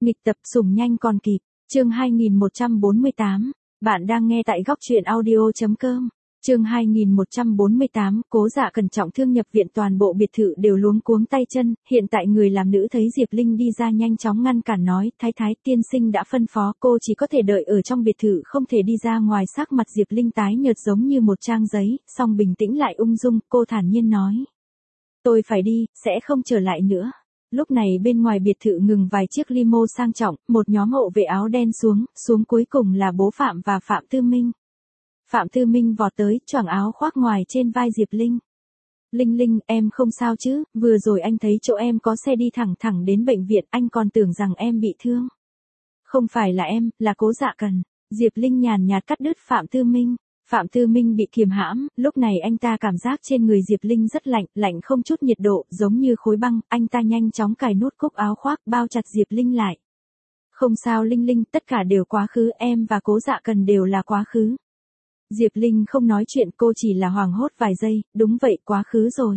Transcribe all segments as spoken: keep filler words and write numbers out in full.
Nghịch tập sủng nhanh còn kịp, chương hai nghìn một trăm bốn mươi tám, bạn đang nghe tại góc truyện audio.com. Chương hai nghìn một trăm bốn mươi tám, Cố Dạ Cần trọng thương nhập viện, toàn bộ biệt thự đều luống cuống tay chân, hiện tại người làm nữ thấy Diệp Linh đi ra nhanh chóng ngăn cản nói, thái thái tiên sinh đã phân phó cô chỉ có thể đợi ở trong biệt thự không thể đi ra ngoài. Sắc mặt Diệp Linh tái nhợt giống như một trang giấy, song bình tĩnh lại ung dung, cô thản nhiên nói. Tôi phải đi, sẽ không trở lại nữa. Lúc này bên ngoài biệt thự ngừng vài chiếc limo sang trọng, một nhóm hộ vệ áo đen xuống, xuống cuối cùng là bố Phạm và Phạm Tư Minh. Phạm Tư Minh vọt tới, choàng áo khoác ngoài trên vai Diệp Linh. Linh Linh, em không sao chứ, vừa rồi anh thấy chỗ em có xe đi thẳng thẳng đến bệnh viện, anh còn tưởng rằng em bị thương. Không phải là em, là Cố Dạ Cần. Diệp Linh nhàn nhạt cắt đứt Phạm Tư Minh. Phạm Tư Minh bị kiềm hãm, lúc này anh ta cảm giác trên người Diệp Linh rất lạnh, lạnh không chút nhiệt độ, giống như khối băng, anh ta nhanh chóng cài nút cúc áo khoác, bao chặt Diệp Linh lại. Không sao Linh Linh, tất cả đều quá khứ, em và Cố Dạ Cần đều là quá khứ. Diệp Linh không nói chuyện, cô chỉ là hoảng hốt vài giây, đúng vậy, quá khứ rồi.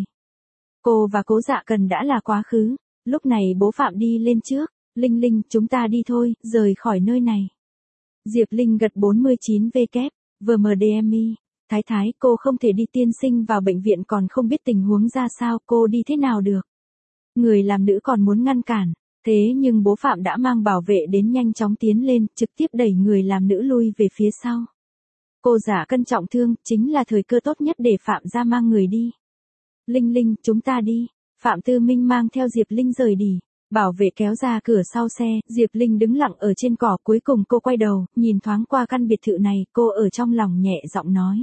Cô và Cố Dạ Cần đã là quá khứ. Lúc này bố Phạm đi lên trước, Linh Linh, chúng ta đi thôi, rời khỏi nơi này. Diệp Linh gật bốn mươi chín vê kép. vê em đê em i, thái thái, cô không thể đi, tiên sinh vào bệnh viện còn không biết tình huống ra sao, cô đi thế nào được. Người làm nữ còn muốn ngăn cản, thế nhưng bố Phạm đã mang bảo vệ đến, nhanh chóng tiến lên, trực tiếp đẩy người làm nữ lui về phía sau. Cô Dạ Cần trọng thương, chính là thời cơ tốt nhất để Phạm ra mang người đi. Linh Linh, chúng ta đi. Phạm Tư Minh mang theo Diệp Linh rời đi. Bảo vệ kéo ra cửa sau xe, Diệp Linh đứng lặng ở trên cỏ, cuối cùng cô quay đầu, nhìn thoáng qua căn biệt thự này, cô ở trong lòng nhẹ giọng nói.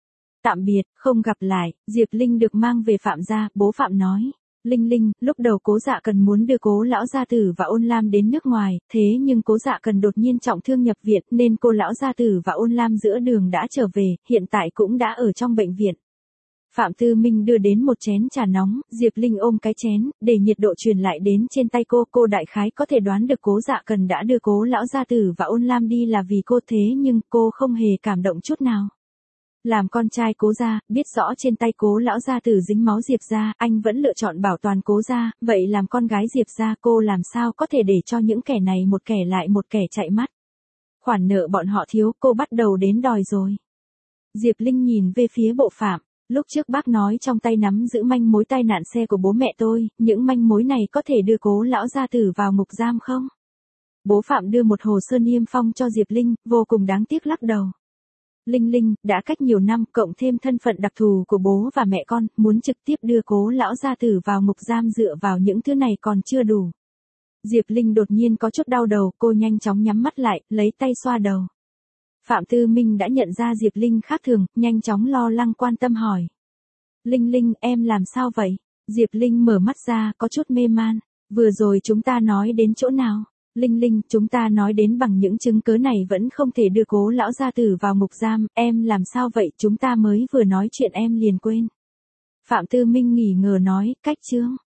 Tạm biệt, không gặp lại. Diệp Linh được mang về Phạm gia, bố Phạm nói. Linh Linh, lúc đầu Cố Dạ Cần muốn đưa Cố lão gia tử và Ôn Lam đến nước ngoài, thế nhưng Cố Dạ Cần đột nhiên trọng thương nhập viện nên cô lão gia tử và Ôn Lam giữa đường đã trở về, hiện tại cũng đã ở trong bệnh viện. Phạm Tư Minh đưa đến một chén trà nóng, Diệp Linh ôm cái chén, để nhiệt độ truyền lại đến trên tay cô, cô đại khái có thể đoán được Cố Dạ Cần đã đưa Cố lão gia tử và Ôn Lam đi là vì cô, thế nhưng cô không hề cảm động chút nào. Làm con trai Cố gia, biết rõ trên tay Cố lão gia tử dính máu Diệp gia, anh vẫn lựa chọn bảo toàn Cố gia, vậy làm con gái Diệp gia cô làm sao có thể để cho những kẻ này một kẻ lại một kẻ chạy mắt. Khoản nợ bọn họ thiếu, cô bắt đầu đến đòi rồi. Diệp Linh nhìn về phía bộ Phạm. Lúc trước bác nói trong tay nắm giữ manh mối tai nạn xe của bố mẹ tôi, những manh mối này có thể đưa Cố lão gia tử vào ngục giam không? Bố Phạm đưa một hồ sơ niêm phong cho Diệp Linh, vô cùng đáng tiếc lắc đầu. Linh Linh, đã cách nhiều năm, cộng thêm thân phận đặc thù của bố và mẹ con, muốn trực tiếp đưa Cố lão gia tử vào ngục giam dựa vào những thứ này còn chưa đủ. Diệp Linh đột nhiên có chút đau đầu, cô nhanh chóng nhắm mắt lại, lấy tay xoa đầu. Phạm Tư Minh đã nhận ra Diệp Linh khác thường, nhanh chóng lo lắng quan tâm hỏi. Linh Linh, em làm sao vậy? Diệp Linh mở mắt ra, có chút mê man. Vừa rồi chúng ta nói đến chỗ nào? Linh Linh, chúng ta nói đến bằng những chứng cớ này vẫn không thể đưa Cố lão gia tử vào ngục giam, em làm sao vậy? Chúng ta mới vừa nói chuyện em liền quên. Phạm Tư Minh nghỉ ngờ nói, cách chương.